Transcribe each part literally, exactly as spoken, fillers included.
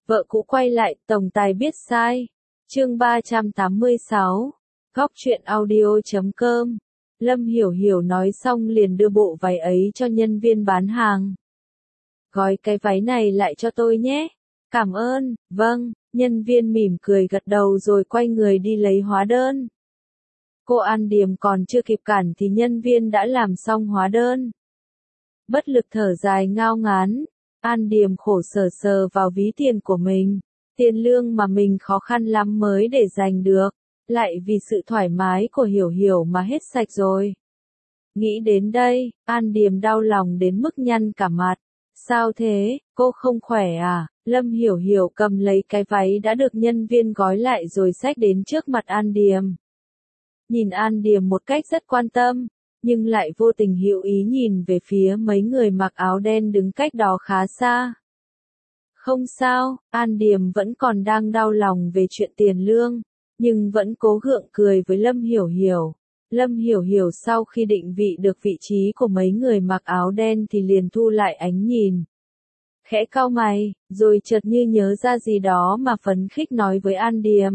Vợ cũ quay lại, tổng tài biết sai. Chương ba trăm tám mươi sáu. Góc truyện audio chấm com. Lâm Hiểu Hiểu nói xong liền đưa bộ váy ấy cho nhân viên bán hàng. Gói cái váy này lại cho tôi nhé. Cảm ơn, vâng, nhân viên mỉm cười gật đầu rồi quay người đi lấy hóa đơn. Cô An Điềm còn chưa kịp cản thì nhân viên đã làm xong hóa đơn. Bất lực thở dài ngao ngán, An Điềm khổ sở sờ vào ví tiền của mình, tiền lương mà mình khó khăn lắm mới để dành được, lại vì sự thoải mái của Hiểu Hiểu mà hết sạch rồi. Nghĩ đến đây, An Điềm đau lòng đến mức nhăn cả mặt. Sao thế, cô không khỏe à? Lâm Hiểu Hiểu cầm lấy cái váy đã được nhân viên gói lại rồi xách đến trước mặt An Điềm. Nhìn An Điềm một cách rất quan tâm, nhưng lại vô tình hữu ý nhìn về phía mấy người mặc áo đen đứng cách đó khá xa. Không sao, An Điềm vẫn còn đang đau lòng về chuyện tiền lương, nhưng vẫn cố gượng cười với Lâm Hiểu Hiểu. Lâm Hiểu Hiểu sau khi định vị được vị trí của mấy người mặc áo đen thì liền thu lại ánh nhìn. Khẽ cau mày, rồi chợt như nhớ ra gì đó mà phấn khích nói với An Điềm.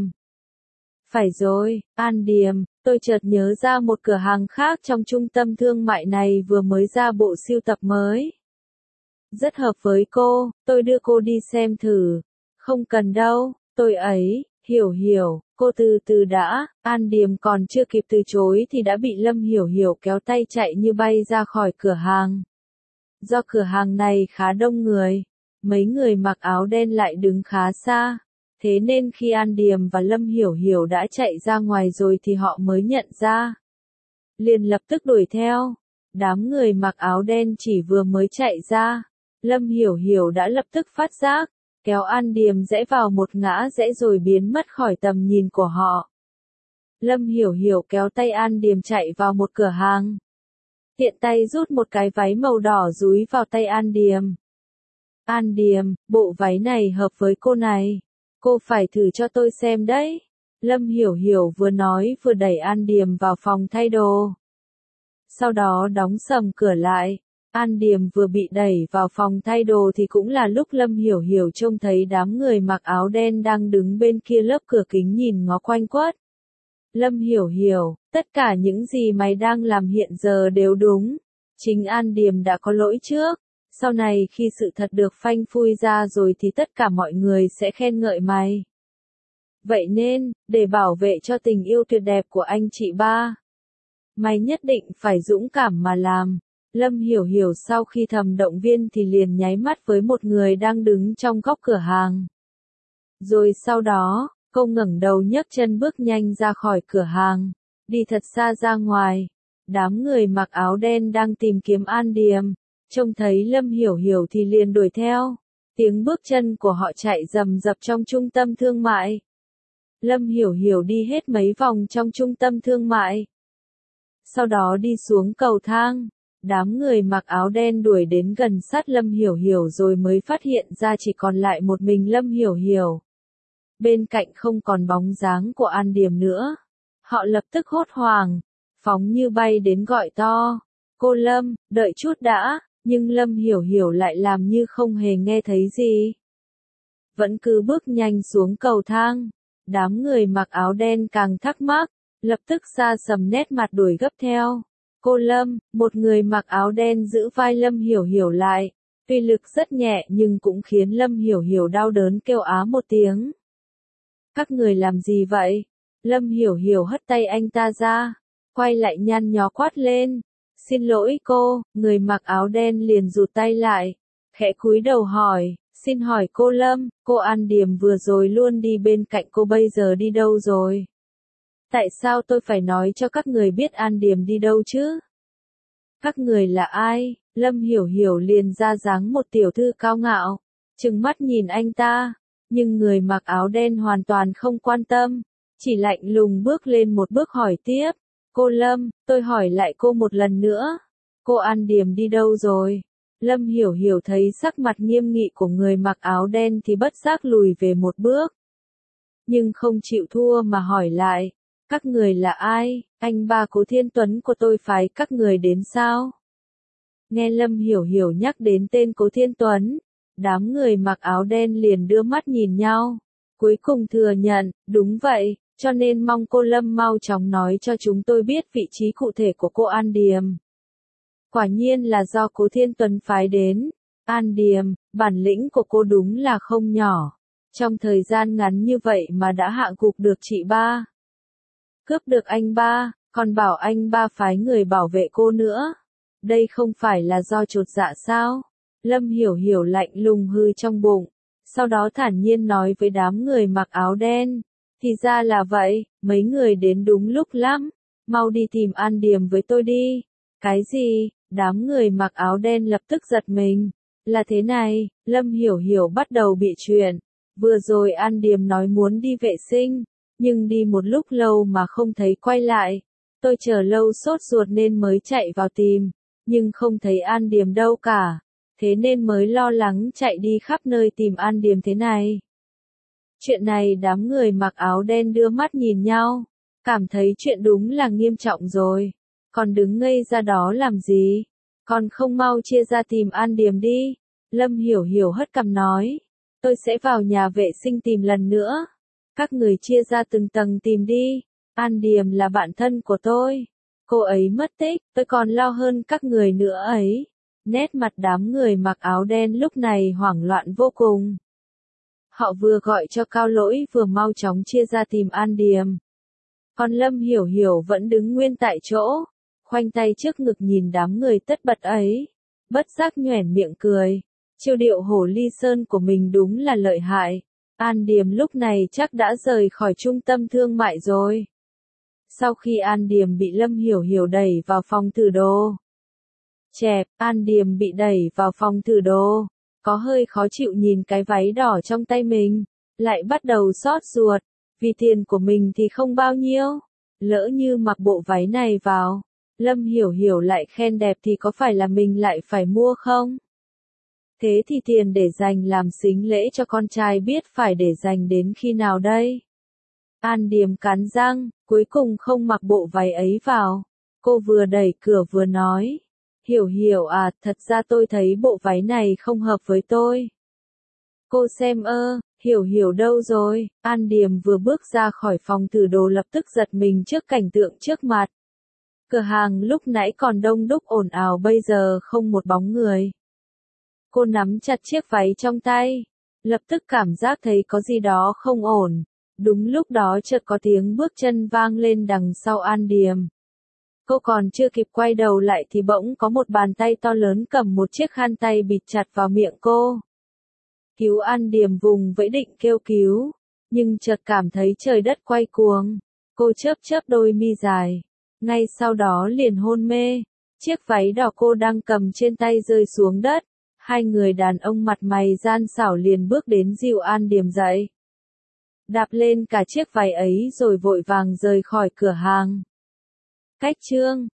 Phải rồi, An Điềm, tôi chợt nhớ ra một cửa hàng khác trong trung tâm thương mại này vừa mới ra bộ sưu tập mới. Rất hợp với cô, tôi đưa cô đi xem thử. Không cần đâu, tôi ấy, Hiểu Hiểu, cô từ từ đã. An Điềm còn chưa kịp từ chối thì đã bị Lâm Hiểu Hiểu kéo tay chạy như bay ra khỏi cửa hàng. Do cửa hàng này khá đông người, mấy người mặc áo đen lại đứng khá xa. Thế nên khi An Điềm và Lâm Hiểu Hiểu đã chạy ra ngoài rồi thì họ mới nhận ra. Liền lập tức đuổi theo. Đám người mặc áo đen chỉ vừa mới chạy ra, Lâm Hiểu Hiểu đã lập tức phát giác, kéo An Điềm rẽ vào một ngã rẽ rồi biến mất khỏi tầm nhìn của họ. Lâm Hiểu Hiểu kéo tay An Điềm chạy vào một cửa hàng. Tiện tay rút một cái váy màu đỏ dúi vào tay An Điềm. An Điềm, bộ váy này hợp với cô này. Cô phải thử cho tôi xem đấy. Lâm Hiểu Hiểu vừa nói vừa đẩy An Điềm vào phòng thay đồ. Sau đó đóng sầm cửa lại. An Điềm vừa bị đẩy vào phòng thay đồ thì cũng là lúc Lâm Hiểu Hiểu trông thấy đám người mặc áo đen đang đứng bên kia lớp cửa kính nhìn ngó quanh quất. Lâm Hiểu Hiểu, tất cả những gì mày đang làm hiện giờ đều đúng. Chính An Điềm đã có lỗi trước. Sau này khi sự thật được phanh phui ra rồi thì tất cả mọi người sẽ khen ngợi mày. Vậy nên, để bảo vệ cho tình yêu tuyệt đẹp của anh chị ba, mày nhất định phải dũng cảm mà làm. Lâm Hiểu Hiểu sau khi thầm động viên thì liền nháy mắt với một người đang đứng trong góc cửa hàng. Rồi sau đó, cô ngẩng đầu nhấc chân bước nhanh ra khỏi cửa hàng, đi thật xa ra ngoài. Đám người mặc áo đen đang tìm kiếm An Điềm, trông thấy Lâm Hiểu Hiểu thì liền đuổi theo. Tiếng bước chân của họ chạy rầm rập trong trung tâm thương mại. Lâm Hiểu Hiểu đi hết mấy vòng trong trung tâm thương mại. Sau đó đi xuống cầu thang. Đám người mặc áo đen đuổi đến gần sát Lâm Hiểu Hiểu rồi mới phát hiện ra chỉ còn lại một mình Lâm Hiểu Hiểu. Bên cạnh không còn bóng dáng của An Điềm nữa. Họ lập tức hốt hoảng, phóng như bay đến gọi to. Cô Lâm, đợi chút đã, nhưng Lâm Hiểu Hiểu lại làm như không hề nghe thấy gì. Vẫn cứ bước nhanh xuống cầu thang. Đám người mặc áo đen càng thắc mắc, lập tức xa sầm nét mặt đuổi gấp theo. Cô Lâm, một người mặc áo đen giữ vai Lâm Hiểu Hiểu lại. Tuy lực rất nhẹ nhưng cũng khiến Lâm Hiểu Hiểu đau đớn kêu á một tiếng. Các người làm gì vậy? Lâm Hiểu Hiểu hất tay anh ta ra, quay lại nhăn nhó quát lên. Xin lỗi cô, người mặc áo đen liền rụt tay lại, khẽ cúi đầu hỏi, xin hỏi cô Lâm, cô An Điềm vừa rồi luôn đi bên cạnh cô bây giờ đi đâu rồi? Tại sao tôi phải nói cho các người biết An Điềm đi đâu chứ? Các người là ai? Lâm Hiểu Hiểu liền ra dáng một tiểu thư cao ngạo, trừng mắt nhìn anh ta, nhưng người mặc áo đen hoàn toàn không quan tâm, chỉ lạnh lùng bước lên một bước hỏi tiếp. Cô Lâm, tôi hỏi lại cô một lần nữa. Cô An Điềm đi đâu rồi? Lâm Hiểu Hiểu thấy sắc mặt nghiêm nghị của người mặc áo đen thì bất giác lùi về một bước. Nhưng không chịu thua mà hỏi lại. Các người là ai? Anh ba Cố Thiên Tuấn của tôi phái các người đến sao? Nghe Lâm Hiểu Hiểu nhắc đến tên Cố Thiên Tuấn, Đám người mặc áo đen liền đưa mắt nhìn nhau. Cuối cùng thừa nhận, đúng vậy, cho nên mong cô Lâm mau chóng nói cho chúng tôi biết vị trí cụ thể của cô An Điềm. Quả nhiên là do Cố Thiên Tuấn phái đến. An Điềm, bản lĩnh của cô đúng là không nhỏ. Trong thời gian ngắn như vậy mà đã hạ gục được chị ba. Cướp được anh ba, còn bảo anh ba phái người bảo vệ cô nữa. Đây không phải là do chột dạ sao? Lâm Hiểu Hiểu lạnh lùng hư trong bụng. Sau đó thản nhiên nói với đám người mặc áo đen. Thì ra là vậy, mấy người đến đúng lúc lắm. Mau đi tìm An Điềm với tôi đi. Cái gì? Đám người mặc áo đen lập tức giật mình. Là thế này, Lâm Hiểu Hiểu bắt đầu bị chuyện. Vừa rồi An Điềm nói muốn đi vệ sinh, nhưng đi một lúc lâu mà không thấy quay lại. Tôi chờ lâu sốt ruột nên mới chạy vào tìm, nhưng không thấy An Điềm đâu cả. Thế nên mới lo lắng chạy đi khắp nơi tìm An Điềm thế này. Chuyện này đám người mặc áo đen đưa mắt nhìn nhau, cảm thấy chuyện đúng là nghiêm trọng rồi. Còn đứng ngây ra đó làm gì? Còn không mau chia ra tìm An Điềm đi. Lâm Hiểu Hiểu hất cằm nói. Tôi sẽ vào nhà vệ sinh tìm lần nữa. Các người chia ra từng tầng tìm đi. An Điềm là bạn thân của tôi. Cô ấy mất tích, tôi còn lo hơn các người nữa ấy. Nét mặt đám người mặc áo đen lúc này hoảng loạn vô cùng. Họ vừa gọi cho Cao Lỗi vừa mau chóng chia ra tìm An Điềm. Còn Lâm Hiểu Hiểu vẫn đứng nguyên tại chỗ, khoanh tay trước ngực nhìn đám người tất bật ấy. Bất giác nhoẻn miệng cười. Chiêu điệu hổ ly sơn của mình đúng là lợi hại. An Điềm lúc này chắc đã rời khỏi trung tâm thương mại rồi. Sau khi An Điềm bị Lâm Hiểu Hiểu đẩy vào phòng thử đồ. Chẹp, An Điềm bị đẩy vào phòng thử đồ. Có hơi khó chịu nhìn cái váy đỏ trong tay mình. Lại bắt đầu xót ruột. Vì tiền của mình thì không bao nhiêu. Lỡ như mặc bộ váy này vào. Lâm Hiểu Hiểu lại khen đẹp thì có phải là mình lại phải mua không? Thế thì tiền để dành làm sính lễ cho con trai biết phải để dành đến khi nào đây? An Điềm cắn răng, cuối cùng không mặc bộ váy ấy vào. Cô vừa đẩy cửa vừa nói. Hiểu Hiểu à, thật ra tôi thấy bộ váy này không hợp với tôi. Cô xem ơ, Hiểu Hiểu đâu rồi? An Điềm vừa bước ra khỏi phòng thử đồ lập tức giật mình trước cảnh tượng trước mặt. Cửa hàng lúc nãy còn đông đúc ồn ào bây giờ không một bóng người. Cô nắm chặt chiếc váy trong tay, lập tức cảm giác thấy có gì đó không ổn. Đúng lúc đó chợt có tiếng bước chân vang lên đằng sau An Điềm. Cô còn chưa kịp quay đầu lại thì bỗng có một bàn tay to lớn cầm một chiếc khăn tay bịt chặt vào miệng cô. Cứu An Điềm vùng vẫy định kêu cứu, nhưng chợt cảm thấy trời đất quay cuồng. Cô chớp chớp đôi mi dài, ngay sau đó liền hôn mê. Chiếc váy đỏ cô đang cầm trên tay rơi xuống đất. Hai người đàn ông mặt mày gian xảo liền bước đến dìu An Điềm dậy. Đạp lên cả chiếc váy ấy rồi vội vàng rời khỏi cửa hàng. Cách chương